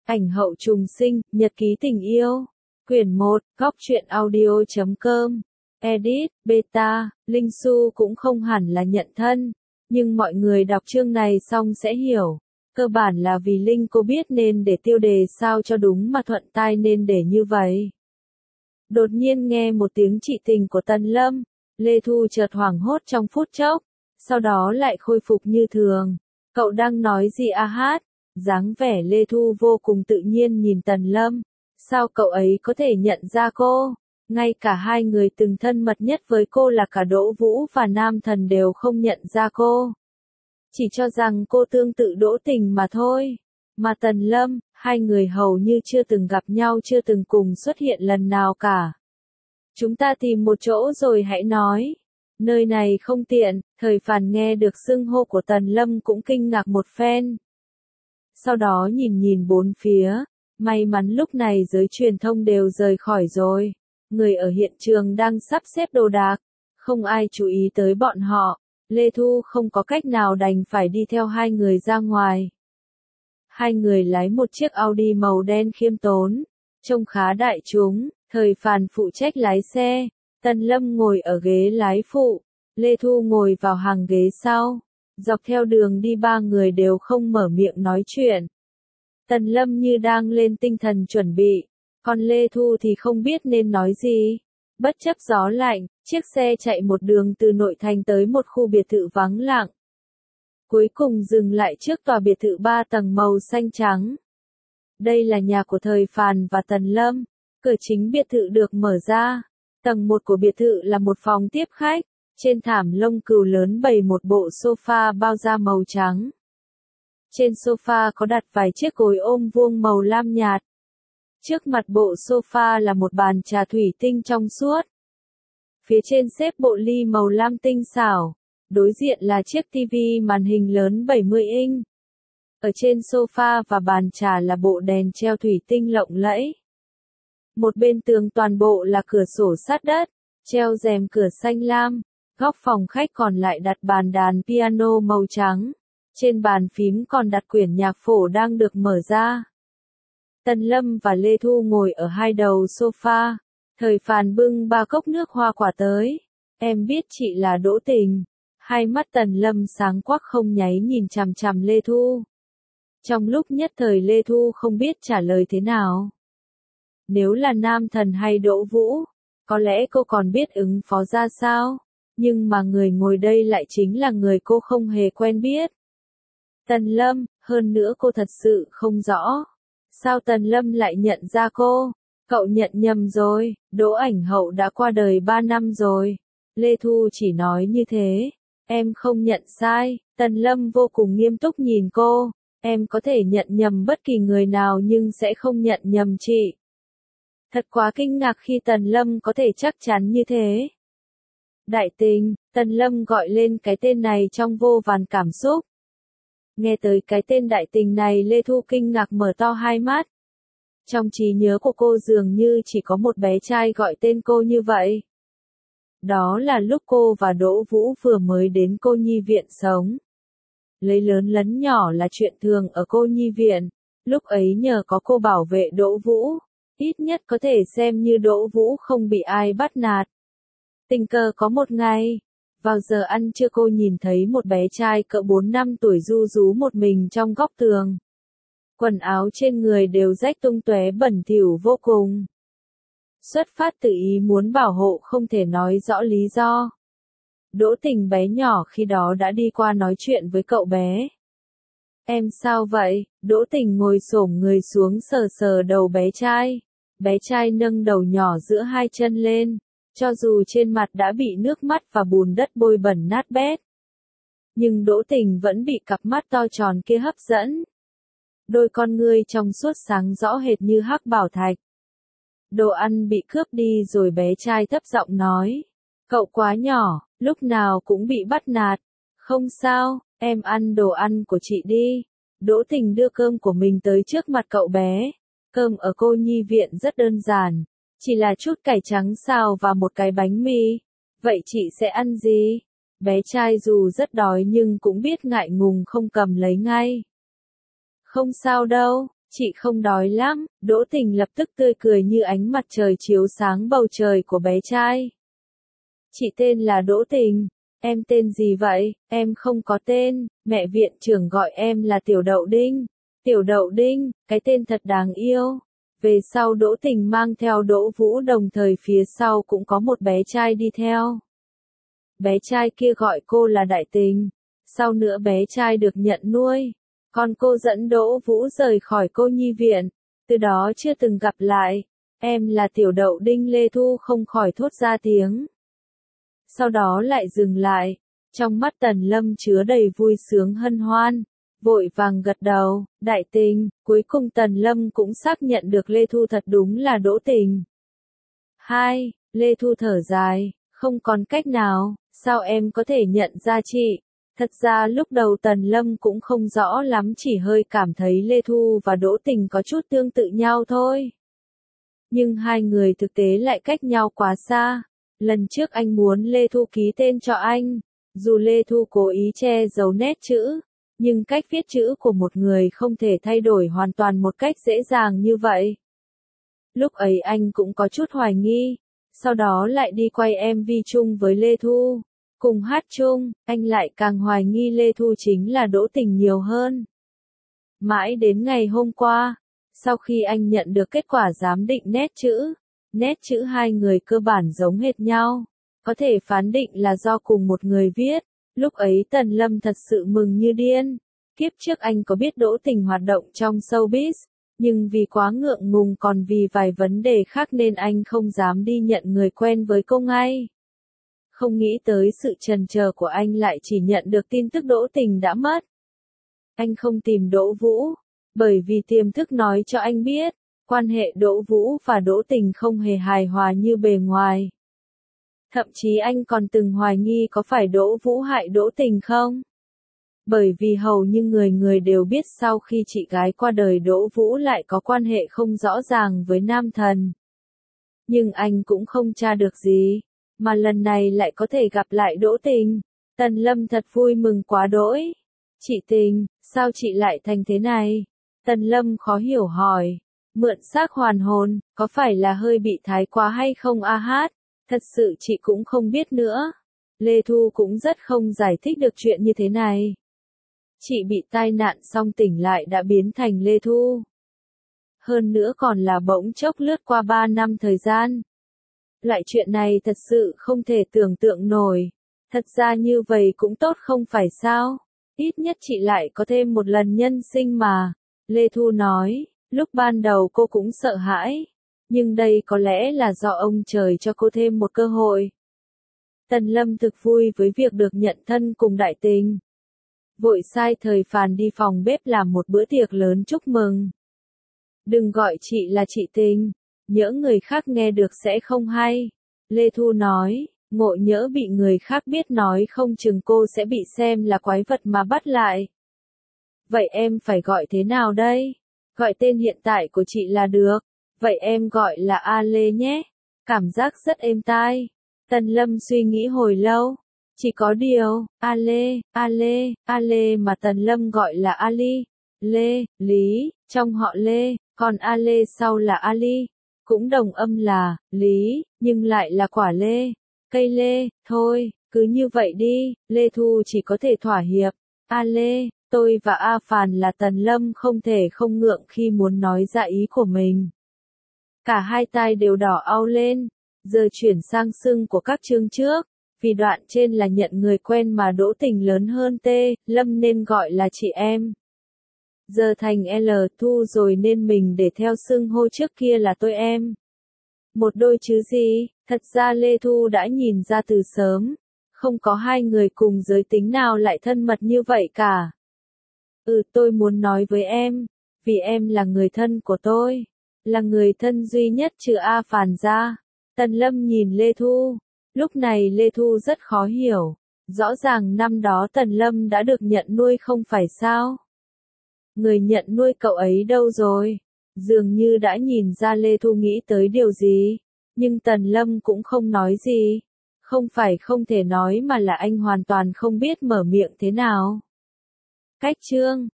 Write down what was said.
Ảnh hậu trùng sinh, nhật ký tình yêu. Quyển 1, góc truyện audio.com. Edit, beta, Linh Su cũng không hẳn là nhận thân. Nhưng mọi người đọc chương này xong sẽ hiểu. Cơ bản là vì Linh cô biết nên để tiêu đề sao cho đúng mà thuận tai nên để như vậy. Đột nhiên nghe một tiếng chị tình của Tần Lâm. Lê Thu chợt hoảng hốt trong phút chốc. Sau đó lại khôi phục như thường. Cậu đang nói gì a hát? Dáng vẻ Lê Thu vô cùng tự nhiên nhìn Tần Lâm. Sao cậu ấy có thể nhận ra cô? Ngay cả hai người từng thân mật nhất với cô là cả Đỗ Vũ và Nam Thần đều không nhận ra cô. Chỉ cho rằng cô tương tự Đỗ Tình mà thôi. Mà Tần Lâm, hai người hầu như chưa từng gặp nhau, chưa từng cùng xuất hiện lần nào cả. Chúng ta tìm một chỗ rồi hãy nói. Nơi này không tiện. Thời Phàn nghe được xưng hô của Tần Lâm cũng kinh ngạc một phen. Sau đó nhìn bốn phía. May mắn lúc này giới truyền thông đều rời khỏi rồi. Người ở hiện trường đang sắp xếp đồ đạc. Không ai chú ý tới bọn họ. Lê Thu không có cách nào đành phải đi theo hai người ra ngoài. Hai người lái một chiếc Audi màu đen khiêm tốn. Trông khá đại chúng. Thời Phàn phụ trách lái xe. Tần Lâm ngồi ở ghế lái phụ. Lê Thu ngồi vào hàng ghế sau. Dọc theo đường đi ba người đều không mở miệng nói chuyện. Tần Lâm như đang lên tinh thần chuẩn bị. Còn Lê Thu thì không biết nên nói gì. Bất chấp gió lạnh, chiếc xe chạy một đường từ nội thành tới một khu biệt thự vắng lặng. Cuối cùng dừng lại trước tòa biệt thự 3 tầng màu xanh trắng. Đây là nhà của Thời Phàn và Tần Lâm. Cửa chính biệt thự được mở ra. Tầng 1 của biệt thự là một phòng tiếp khách. Trên thảm lông cừu lớn bày một bộ sofa bao da màu trắng. Trên sofa có đặt vài chiếc gối ôm vuông màu lam nhạt. Trước mặt bộ sofa là một bàn trà thủy tinh trong suốt. Phía trên xếp bộ ly màu lam tinh xảo. Đối diện là chiếc tivi màn hình lớn 70 inch. Ở trên sofa và bàn trà là bộ đèn treo thủy tinh lộng lẫy. Một bên tường toàn bộ là cửa sổ sát đất, treo rèm cửa xanh lam. Góc phòng khách còn lại đặt bàn đàn piano màu trắng. Trên bàn phím còn đặt quyển nhạc phổ đang được mở ra. Tần Lâm và Lê Thu ngồi ở hai đầu sofa. Thời Phàn bưng 3 cốc nước hoa quả tới. Em biết chị là Đỗ Tình. Hai mắt Tần Lâm sáng quắc không nháy nhìn chằm chằm Lê Thu. Trong lúc nhất thời Lê Thu không biết trả lời thế nào. Nếu là Nam Thần hay Đỗ Vũ, có lẽ cô còn biết ứng phó ra sao. Nhưng mà người ngồi đây lại chính là người cô không hề quen biết. Tần Lâm, hơn nữa cô thật sự không rõ. Sao Tần Lâm lại nhận ra cô? Cậu nhận nhầm rồi, Đỗ Ảnh Hậu đã qua đời 3 năm rồi. Lê Thu chỉ nói như thế. Em không nhận sai. Tần Lâm vô cùng nghiêm túc nhìn cô. Em có thể nhận nhầm bất kỳ người nào nhưng sẽ không nhận nhầm chị. Thật quá kinh ngạc khi Tần Lâm có thể chắc chắn như thế. Đại Tình, Tần Lâm gọi lên cái tên này trong vô vàn cảm xúc. Nghe tới cái tên Đại Tình này Lê Thu kinh ngạc mở to hai mắt. Trong trí nhớ của cô dường như chỉ có một bé trai gọi tên cô như vậy. Đó là lúc cô và Đỗ Vũ vừa mới đến cô nhi viện sống. Lấy lớn lấn nhỏ là chuyện thường ở cô nhi viện. Lúc ấy nhờ có cô bảo vệ Đỗ Vũ, ít nhất có thể xem như Đỗ Vũ không bị ai bắt nạt. Tình cờ có một ngày, vào giờ ăn trưa cô nhìn thấy một bé trai cỡ 4 năm tuổi ru rú một mình trong góc tường. Quần áo trên người đều rách tung tóe bẩn thỉu vô cùng. Xuất phát từ ý muốn bảo hộ không thể nói rõ lý do. Đỗ Tình bé nhỏ khi đó đã đi qua nói chuyện với cậu bé. Em sao vậy? Đỗ Tình ngồi xổm người xuống sờ sờ đầu bé trai. Bé trai nâng đầu nhỏ giữa hai chân lên. Cho dù trên mặt đã bị nước mắt và bùn đất bôi bẩn nát bét. Nhưng Đỗ Tình vẫn bị cặp mắt to tròn kia hấp dẫn. Đôi con ngươi trong suốt sáng rõ hệt như hắc bảo thạch. Đồ ăn bị cướp đi rồi bé trai thấp giọng nói. Cậu quá nhỏ, lúc nào cũng bị bắt nạt. Không sao, em ăn đồ ăn của chị đi. Đỗ Tình đưa cơm của mình tới trước mặt cậu bé. Cơm ở cô nhi viện rất đơn giản. Chỉ là chút cải trắng xào và một cái bánh mì. Vậy chị sẽ ăn gì? Bé trai dù rất đói nhưng cũng biết ngại ngùng không cầm lấy ngay. Không sao đâu, Chị không đói lắm, Đỗ Tình lập tức tươi cười như ánh mặt trời chiếu sáng bầu trời của bé trai. Chị tên là Đỗ Tình, em tên gì vậy? Em không có tên, mẹ viện trưởng gọi em là Tiểu Đậu Đinh. Tiểu Đậu Đinh, cái tên thật đáng yêu. Về sau Đỗ Tình mang theo Đỗ Vũ, đồng thời phía sau cũng có một bé trai đi theo. Bé trai kia gọi cô là Đại Tình. Sau nữa bé trai được nhận nuôi. Còn cô dẫn Đỗ Vũ rời khỏi cô nhi viện. Từ đó chưa từng gặp lại. Em là Tiểu Đậu Đinh. Lê Thu không khỏi thốt ra tiếng. Sau đó lại dừng lại. Trong mắt Tần Lâm chứa đầy vui sướng hân hoan. Vội vàng gật đầu. Đại Tình. Cuối cùng Tần Lâm cũng xác nhận được Lê Thu thật đúng là Đỗ Tình. 2. Lê Thu thở dài. Không còn cách nào. Sao em có thể nhận ra chị? Thật ra lúc đầu Tần Lâm cũng không rõ lắm, chỉ hơi cảm thấy Lê Thu và Đỗ Tình có chút tương tự nhau thôi. Nhưng hai người thực tế lại cách nhau quá xa. Lần trước anh muốn Lê Thu ký tên cho anh. Dù Lê Thu cố ý che giấu nét chữ, nhưng cách viết chữ của một người không thể thay đổi hoàn toàn một cách dễ dàng như vậy. Lúc ấy anh cũng có chút hoài nghi. Sau đó lại đi quay MV chung với Lê Thu. Cùng hát chung, anh lại càng hoài nghi Lê Thu chính là Đỗ Tình nhiều hơn. Mãi đến ngày hôm qua, sau khi anh nhận được kết quả giám định nét chữ hai người cơ bản giống hệt nhau, có thể phán định là do cùng một người viết. Lúc ấy Tần Lâm thật sự mừng như điên. Kiếp trước anh có biết Đỗ Tình hoạt động trong showbiz, nhưng vì quá ngượng ngùng còn vì vài vấn đề khác nên anh không dám đi nhận người quen với cô ngay. Không nghĩ tới sự trần chờ của anh lại chỉ nhận được tin tức Đỗ Tình đã mất. Anh không tìm Đỗ Vũ, bởi vì tiềm thức nói cho anh biết, quan hệ Đỗ Vũ và Đỗ Tình không hề hài hòa như bề ngoài. Thậm chí anh còn từng hoài nghi có phải Đỗ Vũ hại Đỗ Tình không? Bởi vì hầu như người người đều biết sau khi chị gái qua đời Đỗ Vũ lại có quan hệ không rõ ràng với nam thần. Nhưng anh cũng không tra được gì. Mà lần này lại có thể gặp lại Đỗ Tình. Tần Lâm thật vui mừng quá đỗi. Chị Tình, sao chị lại thành thế này? Tần Lâm khó hiểu hỏi. Mượn xác hoàn hồn, có phải là hơi bị thái quá hay không a hát? Thật sự chị cũng không biết nữa. Lê Thu cũng rất không giải thích được chuyện như thế này. Chị bị tai nạn xong tỉnh lại đã biến thành Lê Thu. Hơn nữa còn là bỗng chốc lướt qua 3 năm thời gian. Loại chuyện này thật sự không thể tưởng tượng nổi. Thật ra như vậy cũng tốt không phải sao? Ít nhất chị lại có thêm một lần nhân sinh mà. Lê Thu nói, lúc ban đầu cô cũng sợ hãi. Nhưng đây có lẽ là do ông trời cho cô thêm một cơ hội. Tần Lâm thực vui với việc được nhận thân cùng Đại Tình. Vội sai thời Phàn đi phòng bếp làm một bữa tiệc lớn chúc mừng. Đừng gọi chị là chị Tình. Nhỡ người khác nghe được sẽ không hay. Lê Thu nói, ngộ nhỡ bị người khác biết nói không chừng cô sẽ bị xem là quái vật mà bắt lại. Vậy em phải gọi thế nào đây? Gọi tên hiện tại của chị là được. Vậy em gọi là A Lê nhé. Cảm giác rất êm tai. Tần Lâm suy nghĩ hồi lâu. Chỉ có điều, A Lê mà Tần Lâm gọi là Ali, Lê, Lý, trong họ Lê, còn A Lê sau là Ali. Cũng đồng âm là, Lý, nhưng lại là quả lê, cây lê, thôi, cứ như vậy đi, Lê Thu chỉ có thể thỏa hiệp. A Lê, tôi và A Phàn là Tần Lâm không thể không ngượng khi muốn nói ra ý của mình. Cả hai tai đều đỏ au lên, giờ chuyển sang xưng của các chương trước, vì đoạn trên là nhận người quen mà Đỗ Tình lớn hơn T, Lâm nên gọi là chị em. Giờ thành L Thu rồi nên mình để theo xưng hô trước kia là tôi em. Một đôi chứ gì, thật ra Lê Thu đã nhìn ra từ sớm, không có hai người cùng giới tính nào lại thân mật như vậy cả. Tôi muốn nói với em, vì em là người thân của tôi, là người thân duy nhất trừ A Phàn ra. Tần Lâm nhìn Lê Thu, lúc này Lê Thu rất khó hiểu, rõ ràng năm đó Tần Lâm đã được nhận nuôi không phải sao? Người nhận nuôi cậu ấy đâu rồi? Dường như đã nhìn ra Lê Thu nghĩ tới điều gì, nhưng Tần Lâm cũng không nói gì. Không phải không thể nói mà là anh hoàn toàn không biết mở miệng thế nào. Cách chương